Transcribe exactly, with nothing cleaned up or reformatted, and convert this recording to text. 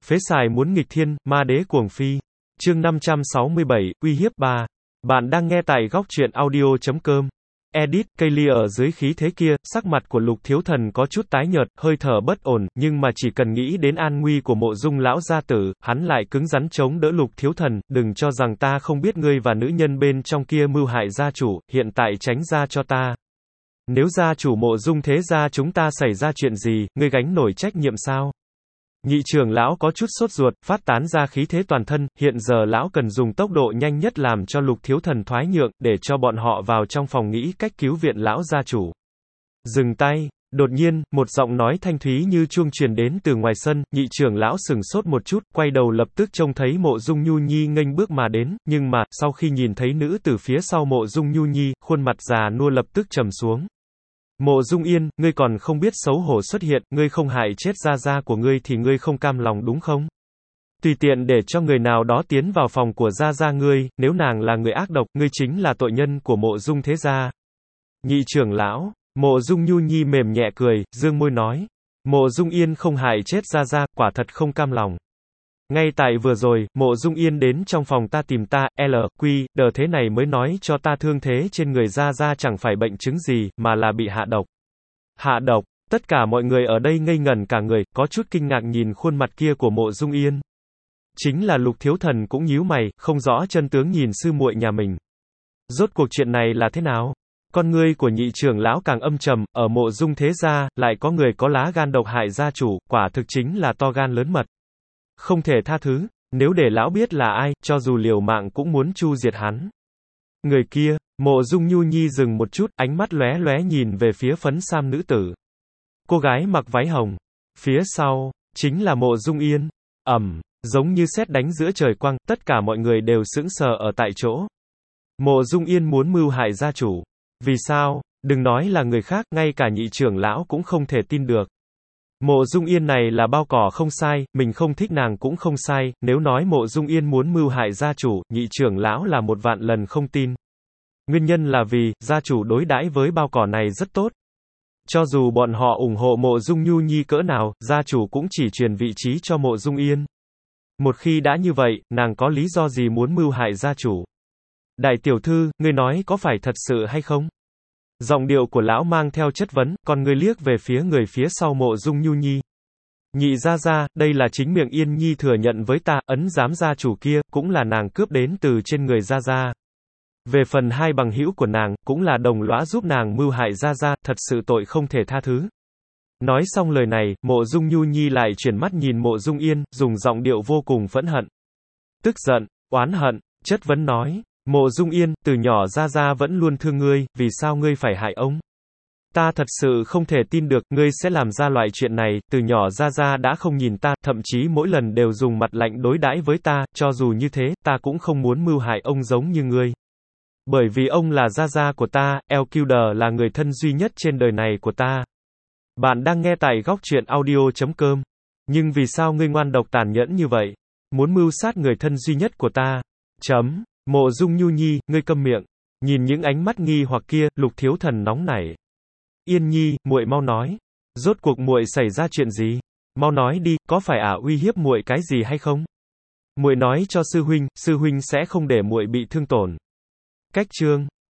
Phế xài muốn nghịch thiên, ma đế cuồng phi. Chương năm trăm sáu mươi bảy, uy hiếp ba. Bạn đang nghe tại góc truyện audio chấm com. Edit, Kaylee ở dưới khí thế kia, sắc mặt của Lục Thiếu Thần có chút tái nhợt, hơi thở bất ổn, nhưng mà chỉ cần nghĩ đến an nguy của Mộ Dung lão gia tử, hắn lại cứng rắn chống đỡ Lục Thiếu Thần, đừng cho rằng ta không biết ngươi và nữ nhân bên trong kia mưu hại gia chủ, hiện tại tránh ra cho ta. Nếu gia chủ Mộ Dung thế gia chúng ta xảy ra chuyện gì, ngươi gánh nổi trách nhiệm sao? Nhị trưởng lão có chút sốt ruột, phát tán ra khí thế toàn thân, hiện giờ lão cần dùng tốc độ nhanh nhất làm cho Lục Thiếu Thần thoái nhượng, để cho bọn họ vào trong phòng nghĩ cách cứu viện lão gia chủ. Dừng tay. Đột nhiên, một giọng nói thanh thúy như chuông truyền đến từ ngoài sân, nhị trưởng lão sừng sốt một chút, quay đầu lập tức trông thấy Mộ Dung Nhu Nhi nghênh bước mà đến, nhưng mà, sau khi nhìn thấy nữ từ phía sau Mộ Dung Nhu Nhi, khuôn mặt già nua lập tức trầm xuống. Mộ Dung Yên, ngươi còn không biết xấu hổ xuất hiện, ngươi không hại chết gia gia của ngươi thì ngươi không cam lòng đúng không? Tùy tiện để cho người nào đó tiến vào phòng của gia gia ngươi, nếu nàng là người ác độc, ngươi chính là tội nhân của Mộ Dung thế gia. Nhị trưởng lão, Mộ Dung Nhu Nhi mềm nhẹ cười, dương môi nói. Mộ Dung Yên không hại chết gia gia, quả thật không cam lòng. Ngay tại vừa rồi, Mộ Dung Yên đến trong phòng ta tìm ta, L, Q, đờ thế này mới nói cho ta thương thế trên người gia gia chẳng phải bệnh chứng gì, mà là bị hạ độc. Hạ độc, tất cả mọi người ở đây ngây ngẩn cả người, có chút kinh ngạc nhìn khuôn mặt kia của Mộ Dung Yên. Chính là Lục Thiếu Thần cũng nhíu mày, không rõ chân tướng nhìn sư muội nhà mình. Rốt cuộc chuyện này là thế nào? Con ngươi của nhị trưởng lão càng âm trầm, ở Mộ Dung thế gia, lại có người có lá gan độc hại gia chủ, quả thực chính là to gan lớn mật. Không thể tha thứ, nếu để lão biết là ai, cho dù liều mạng cũng muốn chu diệt hắn. Người kia, Mộ Dung Nhu Nhi dừng một chút, ánh mắt lóe lóe nhìn về phía phấn sam nữ tử. Cô gái mặc váy hồng. Phía sau, chính là Mộ Dung Yên. Ầm, giống như sét đánh giữa trời quang, tất cả mọi người đều sững sờ ở tại chỗ. Mộ Dung Yên muốn mưu hại gia chủ. Vì sao? Đừng nói là người khác, ngay cả nhị trưởng lão cũng không thể tin được. Mộ Dung Yên này là bao cỏ không sai, mình không thích nàng cũng không sai, nếu nói Mộ Dung Yên muốn mưu hại gia chủ, nhị trưởng lão là một vạn lần không tin. Nguyên nhân là vì, gia chủ đối đãi với bao cỏ này rất tốt. Cho dù bọn họ ủng hộ Mộ Dung Nhu Nhi cỡ nào, gia chủ cũng chỉ truyền vị trí cho Mộ Dung Yên. Một khi đã như vậy, nàng có lý do gì muốn mưu hại gia chủ? Đại tiểu thư, ngươi nói có phải thật sự hay không? Giọng điệu của lão mang theo chất vấn, còn ngươi liếc về phía người phía sau Mộ Dung Nhu Nhi. Nhị gia gia, đây là chính miệng Yên Nhi thừa nhận với ta, ấn giám gia chủ kia, cũng là nàng cướp đến từ trên người gia gia. Về phần hai bằng hữu của nàng, cũng là đồng lõa giúp nàng mưu hại gia gia, thật sự tội không thể tha thứ. Nói xong lời này, Mộ Dung Nhu Nhi lại chuyển mắt nhìn Mộ Dung Yên, dùng giọng điệu vô cùng phẫn hận. Tức giận, oán hận, chất vấn nói. Mộ Dung Yên, từ nhỏ gia gia vẫn luôn thương ngươi, vì sao ngươi phải hại ông? Ta thật sự không thể tin được, ngươi sẽ làm ra loại chuyện này, từ nhỏ gia gia đã không nhìn ta, thậm chí mỗi lần đều dùng mặt lạnh đối đãi với ta, cho dù như thế, ta cũng không muốn mưu hại ông giống như ngươi. Bởi vì ông là gia gia của ta, L Q D là người thân duy nhất trên đời này của ta. Bạn đang nghe tại góc truyện audio chấm com. Nhưng vì sao ngươi ngoan độc tàn nhẫn như vậy? Muốn mưu sát người thân duy nhất của ta? Chấm. Mộ Dung Nhu Nhi, ngươi câm miệng. Nhìn những ánh mắt nghi hoặc kia, Lục Thiếu Thần nóng nảy. Yên Nhi, muội mau nói. Rốt cuộc muội xảy ra chuyện gì? Mau nói đi, có phải ả uy hiếp muội cái gì hay không? Muội nói cho sư huynh, sư huynh sẽ không để muội bị thương tổn. Cách chương.